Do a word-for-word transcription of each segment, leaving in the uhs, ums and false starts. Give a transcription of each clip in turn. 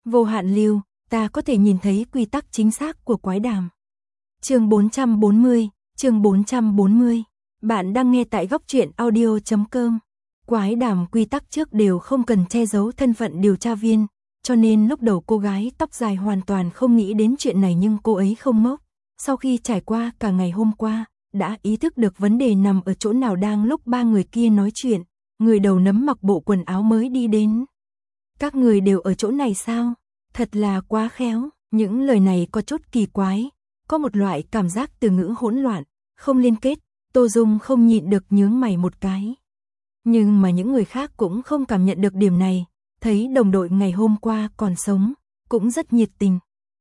Vô hạn lưu, ta có thể nhìn thấy quy tắc chính xác của quái đàm. Chương bốn trăm bốn mươi, chương bốn trăm bốn mươi. Bạn đang nghe tại góc truyện audio chấm com. Quái đàm quy tắc trước đều không cần che giấu thân phận điều tra viên, cho nên lúc đầu cô gái tóc dài hoàn toàn không nghĩ đến chuyện này, nhưng cô ấy không ngốc. Sau khi trải qua cả ngày hôm qua, đã ý thức được vấn đề nằm ở chỗ nào. Đang lúc ba người kia nói chuyện, người đầu nấm mặc bộ quần áo mới đi đến. Các người đều ở chỗ này sao? Thật là quá khéo. Những lời này có chút kỳ quái, có một loại cảm giác từ ngữ hỗn loạn, không liên kết. Tô Dung không nhịn được nhướng mày một cái. Nhưng mà những người khác cũng không cảm nhận được điểm này, thấy đồng đội ngày hôm qua còn sống, cũng rất nhiệt tình.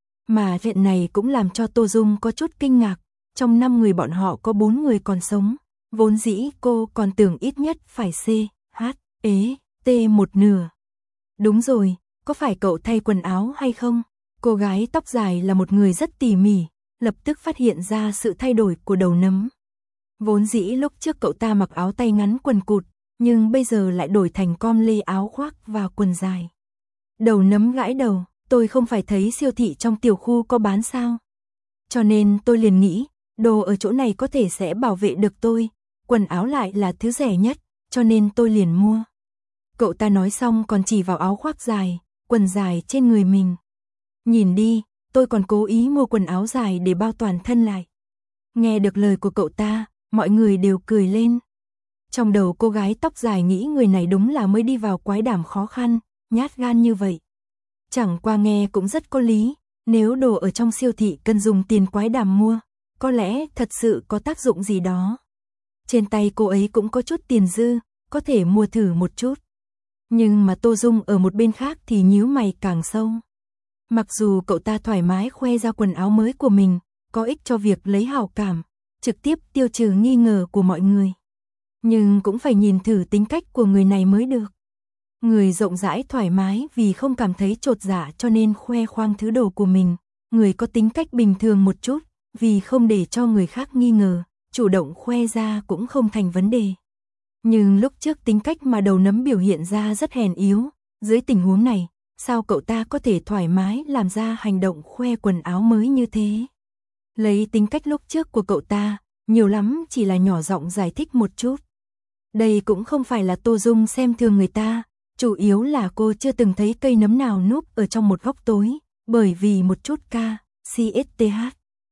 Mà chuyện này cũng làm cho Tô Dung có chút kinh ngạc, trong năm người bọn họ có bốn người còn sống, vốn dĩ cô còn tưởng ít nhất phải C, H, E, T một nửa. Đúng rồi, có phải cậu thay quần áo hay không? Cô gái tóc dài là một người rất tỉ mỉ, lập tức phát hiện ra sự thay đổi của đầu nấm. Vốn dĩ lúc trước cậu ta mặc áo tay ngắn quần cụt, nhưng bây giờ lại đổi thành com lê áo khoác và quần dài. Đầu nấm gãi đầu, tôi không phải thấy siêu thị trong tiểu khu có bán sao? Cho nên tôi liền nghĩ, đồ ở chỗ này có thể sẽ bảo vệ được tôi, quần áo lại là thứ rẻ nhất, cho nên tôi liền mua. Cậu ta nói xong còn chỉ vào áo khoác dài, quần dài trên người mình. Nhìn đi, tôi còn cố ý mua quần áo dài để bao toàn thân lại. Nghe được lời của cậu ta, mọi người đều cười lên. Trong đầu cô gái tóc dài nghĩ người này đúng là mới đi vào quái đàm khó khăn, nhát gan như vậy. Chẳng qua nghe cũng rất có lý, nếu đồ ở trong siêu thị cần dùng tiền quái đàm mua, có lẽ thật sự có tác dụng gì đó. Trên tay cô ấy cũng có chút tiền dư, có thể mua thử một chút. Nhưng mà Tô Dung ở một bên khác thì nhíu mày càng sâu. Mặc dù cậu ta thoải mái khoe ra quần áo mới của mình, có ích cho việc lấy hảo cảm, trực tiếp tiêu trừ nghi ngờ của mọi người. Nhưng cũng phải nhìn thử tính cách của người này mới được. Người rộng rãi thoải mái vì không cảm thấy chột dạ cho nên khoe khoang thứ đồ của mình. Người có tính cách bình thường một chút, vì không để cho người khác nghi ngờ, chủ động khoe ra cũng không thành vấn đề. Nhưng lúc trước tính cách mà đầu nấm biểu hiện ra rất hèn yếu, dưới tình huống này, sao cậu ta có thể thoải mái làm ra hành động khoe quần áo mới như thế? Lấy tính cách lúc trước của cậu ta, nhiều lắm chỉ là nhỏ giọng giải thích một chút. Đây cũng không phải là Tô Dung xem thường người ta, chủ yếu là cô chưa từng thấy cây nấm nào núp ở trong một góc tối, bởi vì một chút K, C S T H.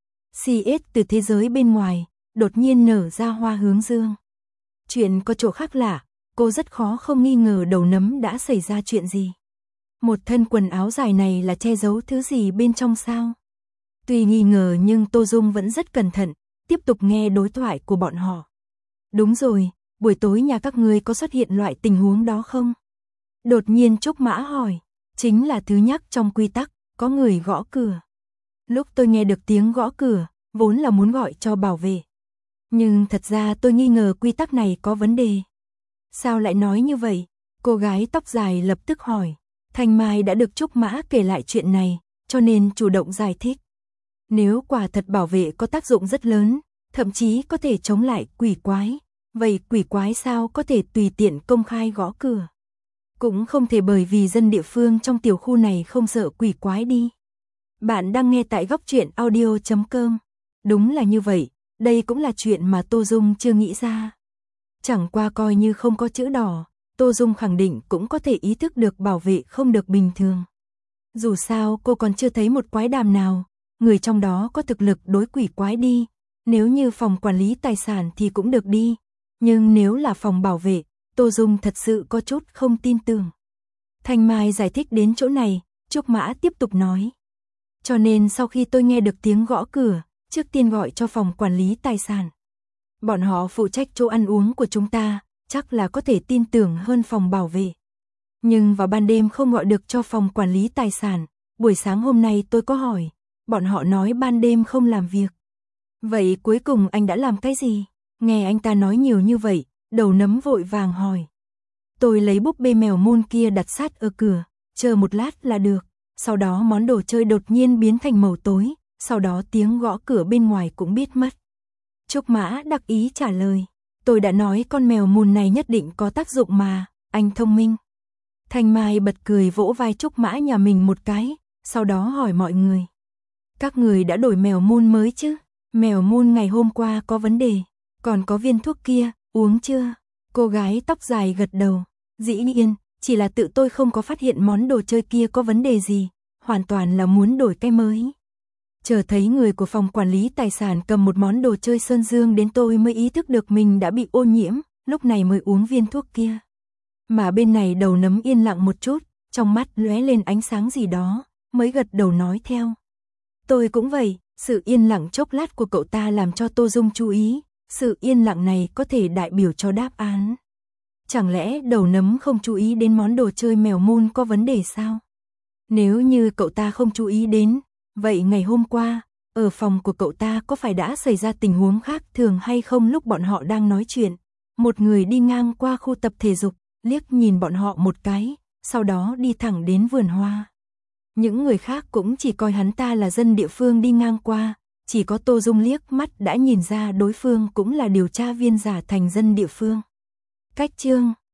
C S từ thế giới bên ngoài, đột nhiên nở ra hoa hướng dương. Chuyện có chỗ khác lạ, cô rất khó không nghi ngờ đầu nấm đã xảy ra chuyện gì. Một thân quần áo dài này là che giấu thứ gì bên trong sao? Tuy nghi ngờ nhưng Tô Dung vẫn rất cẩn thận, tiếp tục nghe đối thoại của bọn họ. Đúng rồi, buổi tối nhà các ngươi có xuất hiện loại tình huống đó không? Đột nhiên Trúc Mã hỏi, chính là thứ nhắc trong quy tắc, có người gõ cửa. Lúc tôi nghe được tiếng gõ cửa, vốn là muốn gọi cho bảo vệ. Nhưng thật ra tôi nghi ngờ quy tắc này có vấn đề. Sao lại nói như vậy? Cô gái tóc dài lập tức hỏi. Thanh Mai đã được Trúc Mã kể lại chuyện này, cho nên chủ động giải thích. Nếu quả thật bảo vệ có tác dụng rất lớn, thậm chí có thể chống lại quỷ quái, vậy quỷ quái sao có thể tùy tiện công khai gõ cửa? Cũng không thể bởi vì dân địa phương trong tiểu khu này không sợ quỷ quái đi. Bạn đang nghe tại góc truyện audio chấm com. Đúng là như vậy, đây cũng là chuyện mà Tô Dung chưa nghĩ ra. Chẳng qua coi như không có chữ đỏ, Tô Dung khẳng định cũng có thể ý thức được bảo vệ không được bình thường. Dù sao cô còn chưa thấy một quái đàm nào, người trong đó có thực lực đối quỷ quái đi. Nếu như phòng quản lý tài sản thì cũng được đi. Nhưng nếu là phòng bảo vệ, Tô Dung thật sự có chút không tin tưởng. Thanh Mai giải thích đến chỗ này, Trúc Mã tiếp tục nói. Cho nên sau khi tôi nghe được tiếng gõ cửa, trước tiên gọi cho phòng quản lý tài sản. Bọn họ phụ trách chỗ ăn uống của chúng ta, chắc là có thể tin tưởng hơn phòng bảo vệ. Nhưng vào ban đêm không gọi được cho phòng quản lý tài sản, buổi sáng hôm nay tôi có hỏi, bọn họ nói ban đêm không làm việc. Vậy cuối cùng anh đã làm cái gì? Nghe anh ta nói nhiều như vậy, đầu nấm vội vàng hỏi. Tôi lấy búp bê mèo môn kia đặt sát ở cửa, chờ một lát là được. Sau đó món đồ chơi đột nhiên biến thành màu tối, sau đó tiếng gõ cửa bên ngoài cũng biết mất. Trúc Mã đắc ý trả lời, tôi đã nói con mèo môn này nhất định có tác dụng mà, anh thông minh. Thanh Mai bật cười vỗ vai Trúc Mã nhà mình một cái, sau đó hỏi mọi người. Các người đã đổi mèo mun mới chứ? Mèo mun ngày hôm qua có vấn đề, còn có viên thuốc kia, uống chưa? Cô gái tóc dài gật đầu. Dĩ nhiên, chỉ là tự tôi không có phát hiện món đồ chơi kia có vấn đề gì, hoàn toàn là muốn đổi cái mới. Chờ thấy người của phòng quản lý tài sản cầm một món đồ chơi sơn dương đến tôi mới ý thức được mình đã bị ô nhiễm, lúc này mới uống viên thuốc kia. Mà bên này Đầu Nấm yên lặng một chút, trong mắt lóe lên ánh sáng gì đó, mới gật đầu nói theo. Tôi cũng vậy, sự yên lặng chốc lát của cậu ta làm cho Tô Dung chú ý, sự yên lặng này có thể đại biểu cho đáp án. Chẳng lẽ Đầu Nấm không chú ý đến món đồ chơi mèo mun có vấn đề sao? Nếu như cậu ta không chú ý đến, vậy ngày hôm qua, ở phòng của cậu ta có phải đã xảy ra tình huống khác thường hay không? Lúc bọn họ đang nói chuyện, một người đi ngang qua khu tập thể dục, liếc nhìn bọn họ một cái, sau đó đi thẳng đến vườn hoa. Những người khác cũng chỉ coi hắn ta là dân địa phương đi ngang qua, chỉ có Tô Dung liếc mắt đã nhìn ra đối phương cũng là điều tra viên giả thành dân địa phương. Cách chương